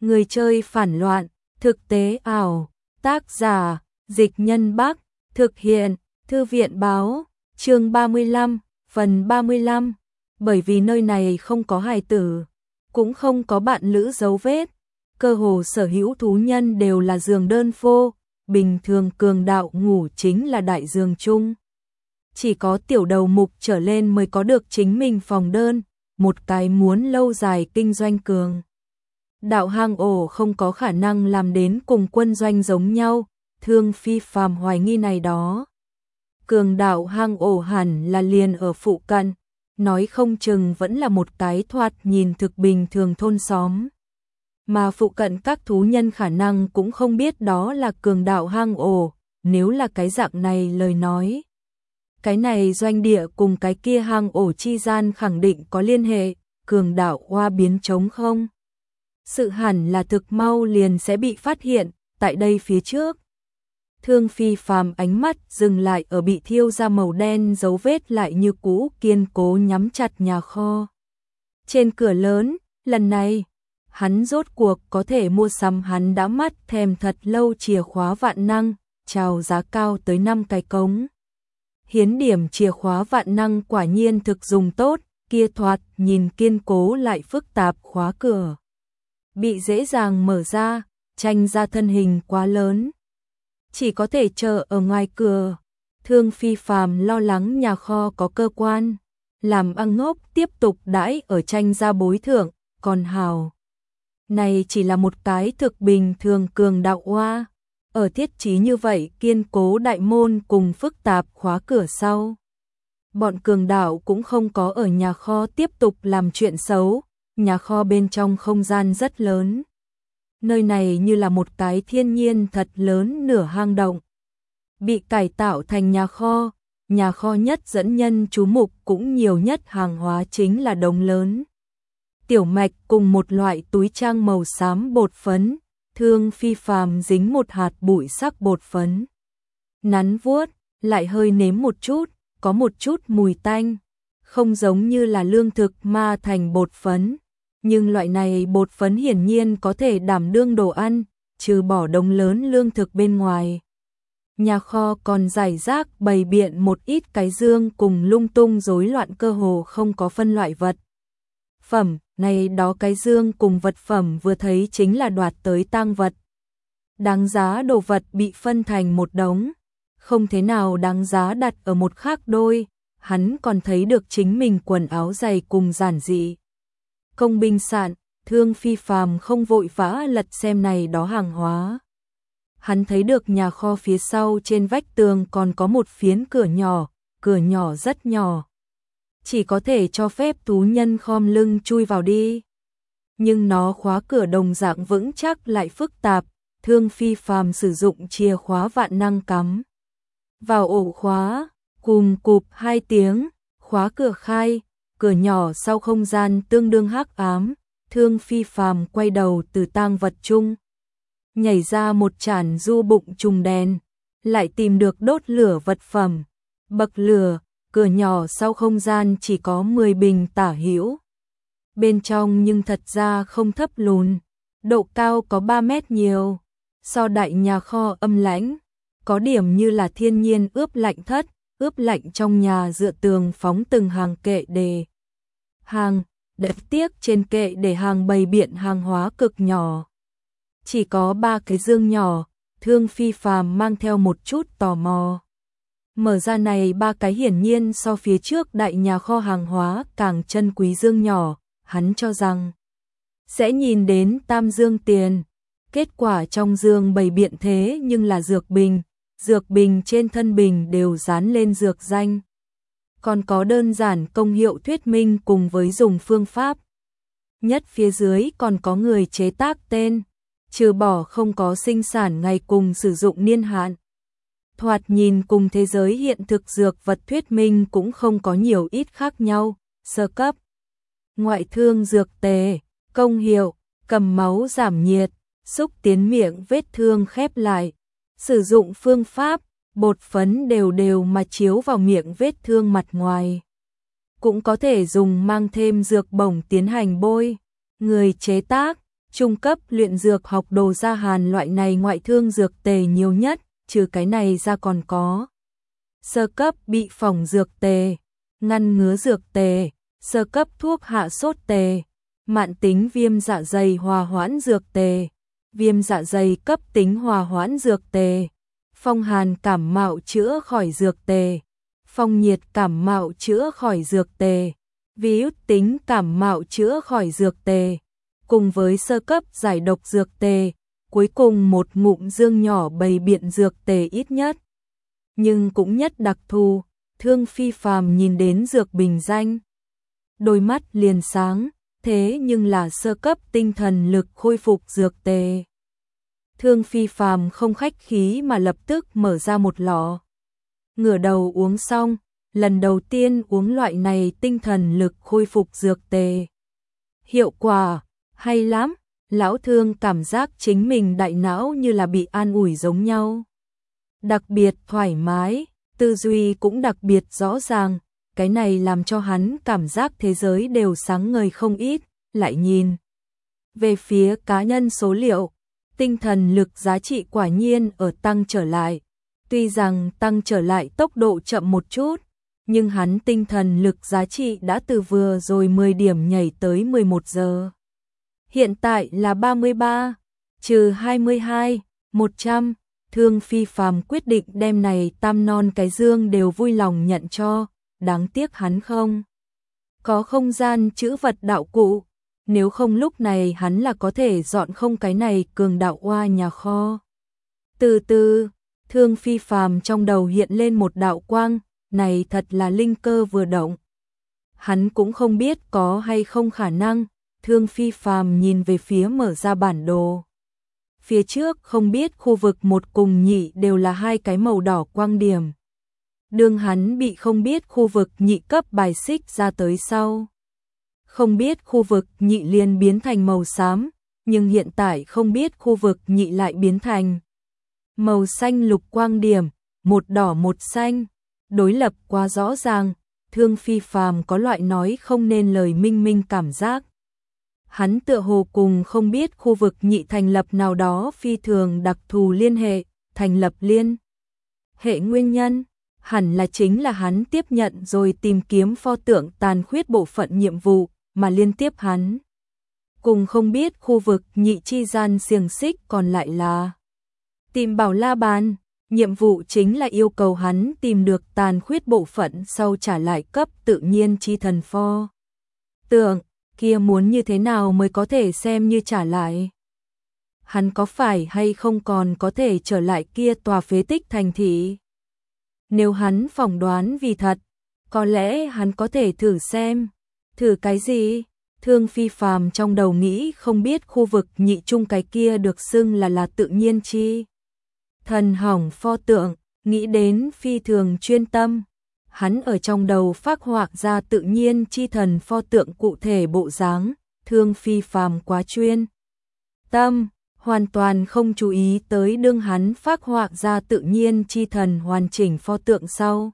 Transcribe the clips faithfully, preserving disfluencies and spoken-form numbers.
Người chơi phản loạn, thực tế ảo, tác giả, Dịch Nhân Bắc, thực hiện, Thư viện báo, chương ba mươi lăm, phần ba mươi lăm, bởi vì nơi này không có hài tử, cũng không có bạn lữ dấu vết, cơ hồ sở hữu thú nhân đều là giường đơn phô, bình thường cường đạo ngủ chính là đại giường chung. Chỉ có tiểu đầu mục trở lên mới có được chính mình phòng đơn, một cái muốn lâu dài kinh doanh cường. Đạo hang ổ không có khả năng làm đến cùng quân doanh giống nhau, Thương Phi Phàm hoài nghi này đó. Cường đạo hang ổ hẳn là liền ở phụ cận, nói không chừng vẫn là một cái thoạt nhìn thực bình thường thôn xóm. Mà phụ cận các thú nhân khả năng cũng không biết đó là cường đạo hang ổ, nếu là cái dạng này lời nói. Cái này doanh địa cùng cái kia hang ổ chi gian khẳng định có liên hệ, cường đạo hoa biến trống không? Sự hẳn là thực mau liền sẽ bị phát hiện, tại đây phía trước. Thương Phi Phàm ánh mắt dừng lại ở bị thiêu ra màu đen dấu vết lại như cũ kiên cố nhắm chặt nhà kho. Trên cửa lớn, lần này, hắn rốt cuộc có thể mua sắm hắn đã mắt thèm thật lâu chìa khóa vạn năng, chào giá cao tới năm cái cống. Hiến điểm chìa khóa vạn năng quả nhiên thực dùng tốt, kia thoạt nhìn kiên cố lại phức tạp khóa cửa. Bị dễ dàng mở ra, tranh ra thân hình quá lớn. Chỉ có thể chờ ở ngoài cửa. Thương Phi Phàm lo lắng nhà kho có cơ quan, làm ăn ngốc tiếp tục đãi ở tranh ra bối thưởng, còn hào. Này chỉ là một cái thực bình thường cường đạo oa, ở thiết trí như vậy kiên cố đại môn cùng phức tạp khóa cửa sau. Bọn cường đạo cũng không có ở nhà kho tiếp tục làm chuyện xấu, nhà kho bên trong không gian rất lớn. Nơi này như là một cái thiên nhiên thật lớn nửa hang động. Bị cải tạo thành nhà kho, nhà kho nhất dẫn nhân chú mục cũng nhiều nhất hàng hóa chính là đống lớn. Tiểu mạch cùng một loại túi trang màu xám bột phấn, Thương Phi Phàm dính một hạt bụi sắc bột phấn. Nắn vuốt, lại hơi nếm một chút, có một chút mùi tanh, không giống như là lương thực ma thành bột phấn. Nhưng loại này bột phấn hiển nhiên có thể đảm đương đồ ăn, trừ bỏ đống lớn lương thực bên ngoài. Nhà kho còn rải rác bày biện một ít cái dương cùng lung tung rối loạn cơ hồ không có phân loại vật. Phẩm, này đó cái dương cùng vật phẩm vừa thấy chính là đoạt tới tang vật. Đáng giá đồ vật bị phân thành một đống, không thế nào đáng giá đặt ở một khác đôi, hắn còn thấy được chính mình quần áo dày cùng giản dị. Công binh sạn, Thương Phi Phàm không vội vã lật xem này đó hàng hóa. Hắn thấy được nhà kho phía sau trên vách tường còn có một phiến cửa nhỏ, cửa nhỏ rất nhỏ. Chỉ có thể cho phép thú nhân khom lưng chui vào đi. Nhưng nó khóa cửa đồng dạng vững chắc lại phức tạp, Thương Phi Phàm sử dụng chìa khóa vạn năng cắm vào ổ khóa, cùm cụp hai tiếng, khóa cửa khai. Cửa nhỏ sau không gian tương đương hắc ám, Thương Phi Phàm quay đầu từ tang vật chung, nhảy ra một chản du bụng trùng đèn, lại tìm được đốt lửa vật phẩm, bậc lửa, cửa nhỏ sau không gian chỉ có mười bình tả hữu. Bên trong nhưng thật ra không thấp lùn, độ cao có ba mét nhiều, so đại nhà kho âm lãnh, có điểm như là thiên nhiên ướp lạnh thất. Ướp lạnh trong nhà dựa tường phóng từng hàng kệ đề hàng, đẹp tiếc trên kệ để hàng bày biện hàng hóa cực nhỏ. Chỉ có ba cái dương nhỏ, Thương Phi Phàm mang theo một chút tò mò. Mở ra này ba cái hiển nhiên so phía trước đại nhà kho hàng hóa càng chân quý dương nhỏ, hắn cho rằng sẽ nhìn đến tam dương tiền. Kết quả trong dương bày biện thế nhưng là dược bình. Dược bình trên thân bình đều dán lên dược danh. Còn có đơn giản công hiệu thuyết minh cùng với dùng phương pháp. Nhất phía dưới còn có người chế tác tên, trừ bỏ không có sinh sản ngày cùng sử dụng niên hạn. Thoạt nhìn cùng thế giới hiện thực dược vật thuyết minh cũng không có nhiều ít khác nhau, sơ cấp. Ngoại thương dược tề, công hiệu, cầm máu giảm nhiệt, xúc tiến miệng vết thương khép lại. Sử dụng phương pháp, bột phấn đều đều mà chiếu vào miệng vết thương mặt ngoài. Cũng có thể dùng mang thêm dược bổng tiến hành bôi. Người chế tác, Trung cấp luyện dược học đồ gia hàn loại này ngoại thương dược tề nhiều nhất, trừ cái này ra còn có sơ cấp bị phỏng dược tề, ngăn ngứa dược tề, sơ cấp thuốc hạ sốt tề, mạn tính viêm dạ dày hòa hoãn dược tề, viêm dạ dày cấp tính hòa hoãn dược tề, phong hàn cảm mạo chữa khỏi dược tề, phong nhiệt cảm mạo chữa khỏi dược tề, virus tính cảm mạo chữa khỏi dược tề, cùng với sơ cấp giải độc dược tề, cuối cùng một ngụm dương nhỏ bày biện dược tề ít nhất. Nhưng cũng nhất đặc thù, Thương Phi Phàm nhìn đến dược bình danh. Đôi mắt liền sáng, thế nhưng là sơ cấp tinh thần lực khôi phục dược tề. Thương Phi Phàm không khách khí mà lập tức mở ra một lọ. Ngửa đầu uống xong, lần đầu tiên uống loại này tinh thần lực khôi phục dược tề. Hiệu quả hay lắm, lão Thương cảm giác chính mình đại não như là bị an ủi giống nhau. Đặc biệt thoải mái, tư duy cũng đặc biệt rõ ràng, cái này làm cho hắn cảm giác thế giới đều sáng ngời không ít, lại nhìn. Về phía cá nhân số liệu, tinh thần lực giá trị quả nhiên ở tăng trở lại. Tuy rằng tăng trở lại tốc độ chậm một chút, nhưng hắn tinh thần lực giá trị đã từ vừa rồi mười điểm nhảy tới mười một giờ. Hiện tại là ba mươi ba, trừ hai mươi hai, một trăm. Thương Phi Phàm quyết định đem này tam non cái dương đều vui lòng nhận cho, đáng tiếc hắn không có không gian trữ vật đạo cụ, nếu không lúc này hắn là có thể dọn không cái này cường đạo oa nhà kho. Từ từ, Thương Phi Phàm trong đầu hiện lên một đạo quang, này thật là linh cơ vừa động. Hắn cũng không biết có hay không khả năng, Thương Phi Phàm nhìn về phía mở ra bản đồ. Phía trước không biết khu vực một cùng nhị đều là hai cái màu đỏ quang điểm. Đường hắn bị không biết khu vực nhị cấp bài xích ra tới sau. Không biết khu vực nhị liền biến thành màu xám, nhưng hiện tại không biết khu vực nhị lại biến thành màu xanh lục quang điểm, một đỏ một xanh, đối lập quá rõ ràng, Thương Phi Phàm có loại nói không nên lời minh minh cảm giác. Hắn tựa hồ cùng không biết khu vực nhị thành lập nào đó phi thường đặc thù liên hệ, thành lập liên hệ nguyên nhân, hẳn là chính là hắn tiếp nhận rồi tìm kiếm pho tượng tàn khuyết bộ phận nhiệm vụ, mà liên tiếp hắn cùng không biết khu vực nhị chi gian xiềng xích còn lại là tìm Bảo La Bàn. Nhiệm vụ chính là yêu cầu hắn tìm được tàn khuyết bộ phận sau trả lại cấp tự nhiên chi thần pho tượng, kia muốn như thế nào mới có thể xem như trả lại. Hắn có phải hay không còn có thể trở lại kia tòa phế tích thành thị? Nếu hắn phỏng đoán vì thật, có lẽ hắn có thể thử xem. Thử cái gì? Thương Phi Phàm trong đầu nghĩ không biết khu vực nhị trung cái kia được xưng là là tự nhiên chi thần hỏng pho tượng, nghĩ đến phi thường chuyên tâm. Hắn ở trong đầu phác họa ra tự nhiên chi thần pho tượng cụ thể bộ dáng, Thương Phi Phàm quá chuyên tâm, hoàn toàn không chú ý tới đương hắn phác họa ra tự nhiên chi thần hoàn chỉnh pho tượng sau.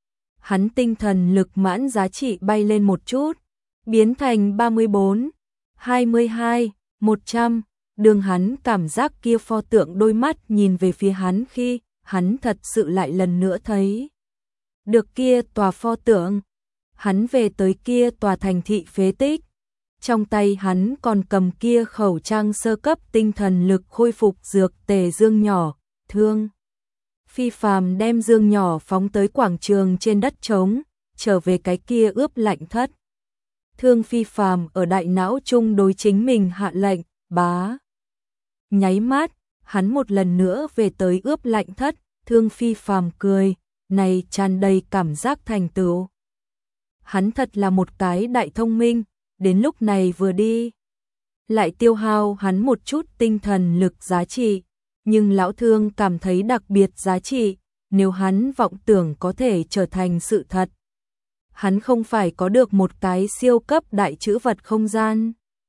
Hắn tinh thần lực mãn giá trị bay lên một chút, biến thành ba mươi bốn, hai mươi hai, một trăm. Đường hắn cảm giác kia pho tượng đôi mắt nhìn về phía hắn khi hắn thật sự lại lần nữa thấy được kia tòa pho tượng. Hắn về tới kia tòa thành thị phế tích. Trong tay hắn còn cầm kia khẩu trang sơ cấp tinh thần lực khôi phục dược tề dương nhỏ. Thương Phi Phàm đem dương nhỏ phóng tới quảng trường trên đất trống, trở về cái kia ướp lạnh thất. Thương Phi Phàm ở đại não chung đối chính mình hạ lệnh, bá. Nháy mắt, hắn một lần nữa về tới ướp lạnh thất, Thương Phi Phàm cười, này tràn đầy cảm giác thành tựu. Hắn thật là một cái đại thông minh, đến lúc này vừa đi. Lại tiêu hao hắn một chút tinh thần lực giá trị, nhưng lão Thương cảm thấy đặc biệt giá trị, nếu hắn vọng tưởng có thể trở thành sự thật. Hắn không phải có được một cái siêu cấp đại trữ vật không gian.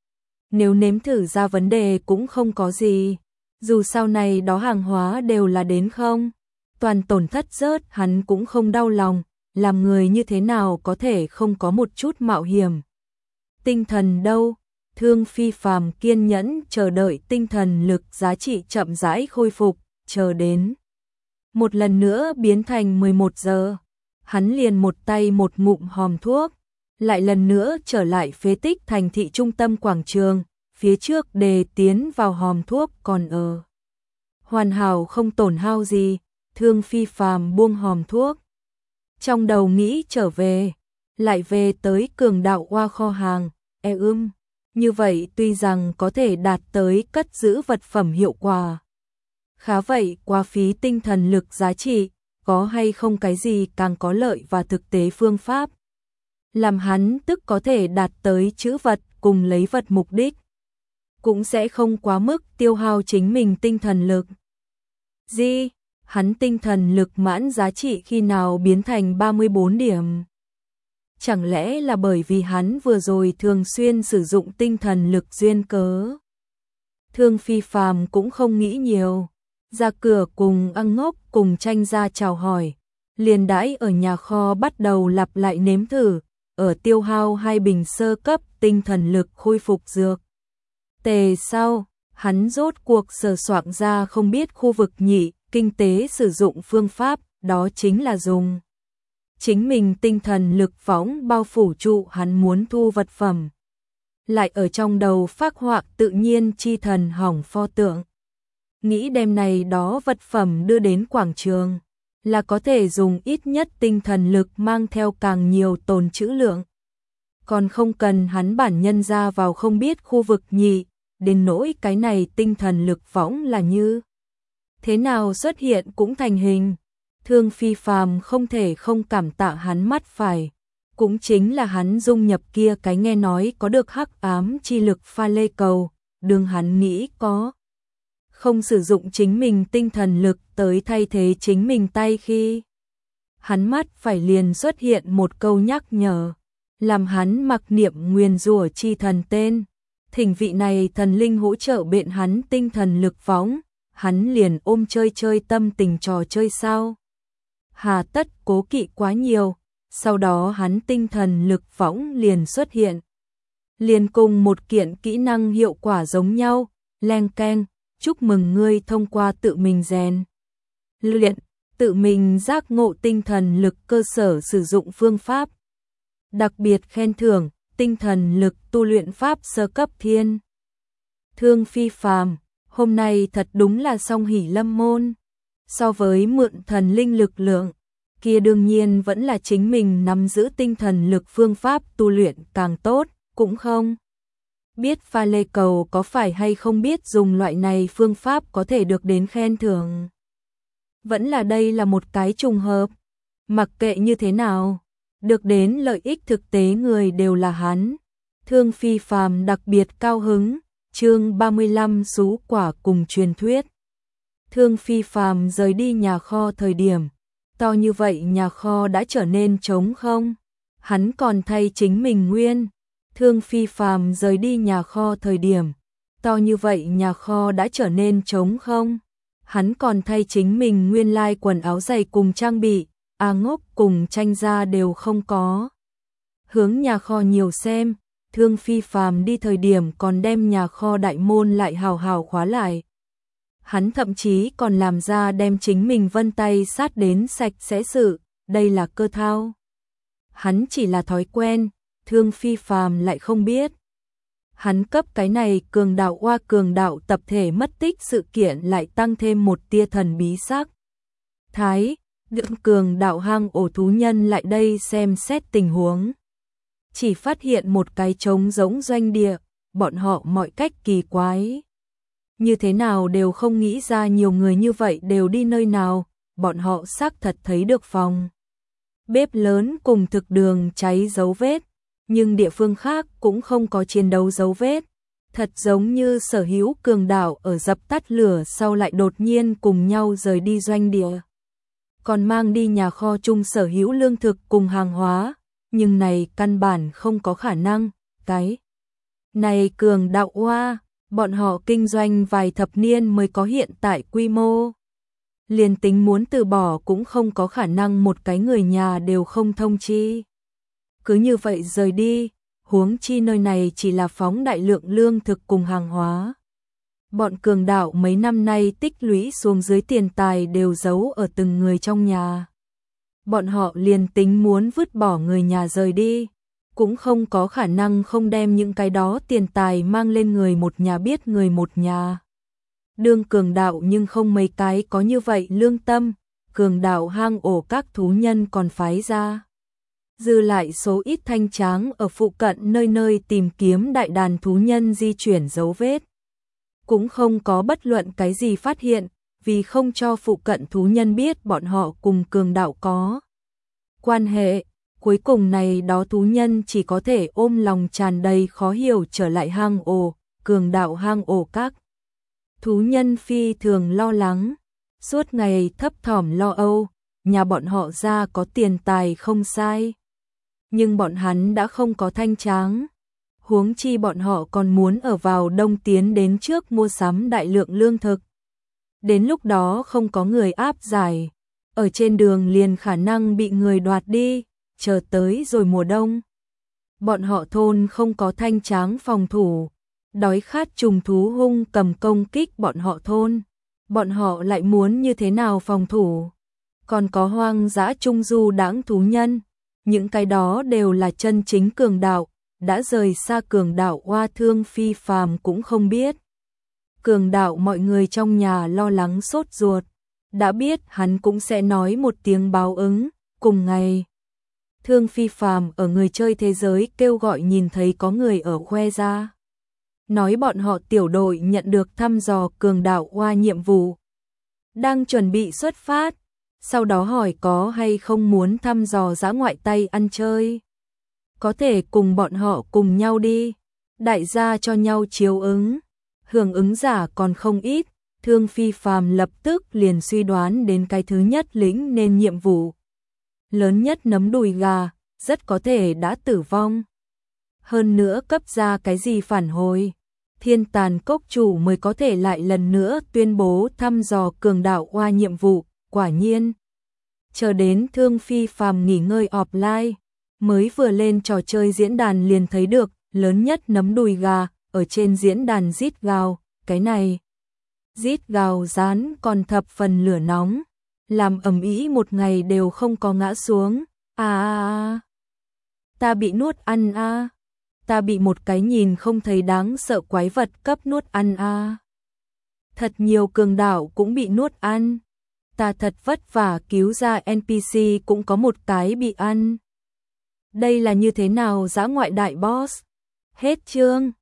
Nếu nếm thử ra vấn đề cũng không có gì, dù sau này đó hàng hóa đều là đến không, toàn tổn thất rớt hắn cũng không đau lòng, làm người như thế nào có thể không có một chút mạo hiểm. Tinh thần đâu, Thương Phi Phàm kiên nhẫn chờ đợi tinh thần lực giá trị chậm rãi khôi phục, chờ đến một lần nữa biến thành mười một giờ. Hắn liền một tay một ngụm hòm thuốc, lại lần nữa trở lại phế tích thành thị trung tâm quảng trường, phía trước đề tiến vào hòm thuốc còn ở. Hoàn hảo không tổn hao gì, Thương Phi Phàm buông hòm thuốc. Trong đầu nghĩ trở về, lại về tới cường đạo hoa kho hàng, e ưm. Như vậy tuy rằng có thể đạt tới cất giữ vật phẩm hiệu quả. Khá vậy quá phí tinh thần lực giá trị, có hay không cái gì càng có lợi và thực tế phương pháp. Làm hắn tức có thể đạt tới chữ vật cùng lấy vật mục đích. Cũng sẽ không quá mức tiêu hao chính mình tinh thần lực. Gì? Hắn tinh thần lực mãn giá trị khi nào biến thành ba mươi bốn điểm? Chẳng lẽ là bởi vì hắn vừa rồi thường xuyên sử dụng tinh thần lực duyên cớ? Thương Phi Phàm cũng không nghĩ nhiều, ra cửa cùng Ăng Ngốc cùng Tranh Gia chào hỏi, liền đãi ở nhà kho bắt đầu lặp lại nếm thử, ở tiêu hao hai bình sơ cấp tinh thần lực khôi phục dược. Tề sau, hắn rốt cuộc sờ soạng ra không biết khu vực nhị, kinh tế sử dụng phương pháp, đó chính là dùng chính mình tinh thần lực phóng bao phủ trụ hắn muốn thu vật phẩm. Lại ở trong đầu phác họa tự nhiên chi thần hỏng pho tượng. Nghĩ đem này đó vật phẩm đưa đến quảng trường, là có thể dùng ít nhất tinh thần lực mang theo càng nhiều tồn trữ lượng. Còn không cần hắn bản nhân ra vào không biết khu vực nhị, đến nỗi cái này tinh thần lực phóng là như thế nào xuất hiện cũng thành hình. Thương Phi Phàm không thể không cảm tạ hắn mắt phải, cũng chính là hắn dung nhập kia cái nghe nói có được hắc ám chi lực pha lê cầu, đừng hắn nghĩ có không sử dụng chính mình tinh thần lực tới thay thế chính mình tay khi hắn mắt phải liền xuất hiện một câu nhắc nhở, làm hắn mặc niệm nguyền rủa chi thần tên, thỉnh vị này thần linh hỗ trợ biện hắn tinh thần lực phóng, hắn liền ôm chơi chơi tâm tình trò chơi sao. Hà tất cố kỵ quá nhiều, sau đó hắn tinh thần lực phóng liền xuất hiện. Liền cùng một kiện kỹ năng hiệu quả giống nhau, leng keng, chúc mừng ngươi thông qua tự mình rèn luyện, tự mình giác ngộ tinh thần lực cơ sở sử dụng phương pháp. Đặc biệt khen thưởng, tinh thần lực tu luyện pháp sơ cấp thiên. Thương Phi Phàm, hôm nay thật đúng là song hỷ lâm môn. So với mượn thần linh lực lượng, kia đương nhiên vẫn là chính mình nắm giữ tinh thần lực phương pháp tu luyện càng tốt, cũng không biết pha lê cầu có phải hay không biết dùng loại này phương pháp có thể được đến khen thưởng. Vẫn là đây là một cái trùng hợp, mặc kệ như thế nào, được đến lợi ích thực tế người đều là hắn. Thương Phi Phàm đặc biệt cao hứng, chương ba mươi lăm sú quả cùng truyền thuyết. Thương Phi Phàm rời đi nhà kho thời điểm, to như vậy nhà kho đã trở nên trống không, hắn còn thay chính mình nguyên. Thương Phi Phàm rời đi nhà kho thời điểm, to như vậy nhà kho đã trở nên trống không, hắn còn thay chính mình nguyên lai quần áo giày cùng trang bị, A Ngốc cùng Tranh Gia đều không có. Hướng nhà kho nhiều xem, Thương Phi Phàm đi thời điểm còn đem nhà kho đại môn lại hào hào khóa lại. Hắn thậm chí còn làm ra đem chính mình vân tay sát đến sạch sẽ sự, đây là cơ thao. Hắn chỉ là thói quen, Thương Phi Phàm lại không biết. Hắn cấp cái này cường đạo oa cường đạo tập thể mất tích sự kiện lại tăng thêm một tia thần bí sắc. Thái, đựng cường đạo hang ổ thú nhân lại đây xem xét tình huống. Chỉ phát hiện một cái trống giống doanh địa, bọn họ mọi cách kỳ quái. Như thế nào đều không nghĩ ra nhiều người như vậy đều đi nơi nào, bọn họ xác thật thấy được phòng bếp lớn cùng thực đường cháy dấu vết, nhưng địa phương khác cũng không có chiến đấu dấu vết. Thật giống như sở hữu cường đạo ở dập tắt lửa sau lại đột nhiên cùng nhau rời đi doanh địa. Còn mang đi nhà kho chung sở hữu lương thực cùng hàng hóa, nhưng này căn bản không có khả năng, cái này cường đạo oa, bọn họ kinh doanh vài thập niên mới có hiện tại quy mô. Liền tính muốn từ bỏ cũng không có khả năng một cái người nhà đều không thông chi. Cứ như vậy rời đi, huống chi nơi này chỉ là phóng đại lượng lương thực cùng hàng hóa. Bọn cường đạo mấy năm nay tích lũy xuống dưới tiền tài đều giấu ở từng người trong nhà. Bọn họ liền tính muốn vứt bỏ người nhà rời đi, cũng không có khả năng không đem những cái đó tiền tài mang lên người một nhà biết người một nhà. Đương cường đạo nhưng không mấy cái có như vậy lương tâm, cường đạo hang ổ các thú nhân còn phái ra. Dư lại số ít thanh tráng ở phụ cận nơi nơi tìm kiếm đại đàn thú nhân di chuyển dấu vết. Cũng không có bất luận cái gì phát hiện, vì không cho phụ cận thú nhân biết bọn họ cùng cường đạo có quan hệ. Cuối cùng này đó thú nhân chỉ có thể ôm lòng tràn đầy khó hiểu trở lại hang ổ, cường đạo hang ổ các. Thú nhân phi thường lo lắng, suốt ngày thấp thỏm lo âu, nhà bọn họ ra có tiền tài không sai. Nhưng bọn hắn đã không có thanh tráng, huống chi bọn họ còn muốn ở vào đông tiến đến trước mua sắm đại lượng lương thực. Đến lúc đó không có người áp giải, ở trên đường liền khả năng bị người đoạt đi, chờ tới rồi mùa đông. Bọn họ thôn không có thanh tráng phòng thủ, đói khát trùng thú hung cầm công kích bọn họ thôn. Bọn họ lại muốn như thế nào phòng thủ? Còn có hoang dã trung du đãng thú nhân, những cái đó đều là chân chính cường đạo, đã rời xa cường đạo oa thương phi phàm cũng không biết. Cường đạo mọi người trong nhà lo lắng sốt ruột, đã biết hắn cũng sẽ nói một tiếng báo ứng. Cùng ngày, Thương phi phàm ở người chơi thế giới kêu gọi nhìn thấy có người ở khoe ra, nói bọn họ tiểu đội nhận được thăm dò cường đạo oa nhiệm vụ, đang chuẩn bị xuất phát, sau đó hỏi có hay không muốn thăm dò dã ngoại Tây ăn chơi. Có thể cùng bọn họ cùng nhau đi, đại gia cho nhau chiếu ứng, hưởng ứng giả còn không ít. Thương phi phàm lập tức liền suy đoán đến cái thứ nhất lĩnh nên nhiệm vụ lớn nhất nấm đùi gà, rất có thể đã tử vong. Hơn nữa cấp ra cái gì phản hồi, thiên tàn cốc chủ mới có thể lại lần nữa tuyên bố thăm dò cường đạo oa nhiệm vụ. Quả nhiên, chờ đến Thương phi phàm nghỉ ngơi offline, mới vừa lên trò chơi diễn đàn liền thấy được lớn nhất nấm đùi gà ở trên diễn đàn rít gào. Cái này rít gào rán còn thập phần lửa nóng, làm ầm ĩ một ngày đều không có ngã xuống. À, à, à. Ta bị nuốt ăn a, à. Ta bị một cái nhìn không thấy đáng sợ quái vật cấp nuốt ăn a. À. Thật nhiều cường đạo cũng bị nuốt ăn. Ta thật vất vả cứu ra en pê xê cũng có một cái bị ăn. Đây là như thế nào dã ngoại đại boss? Hết chương.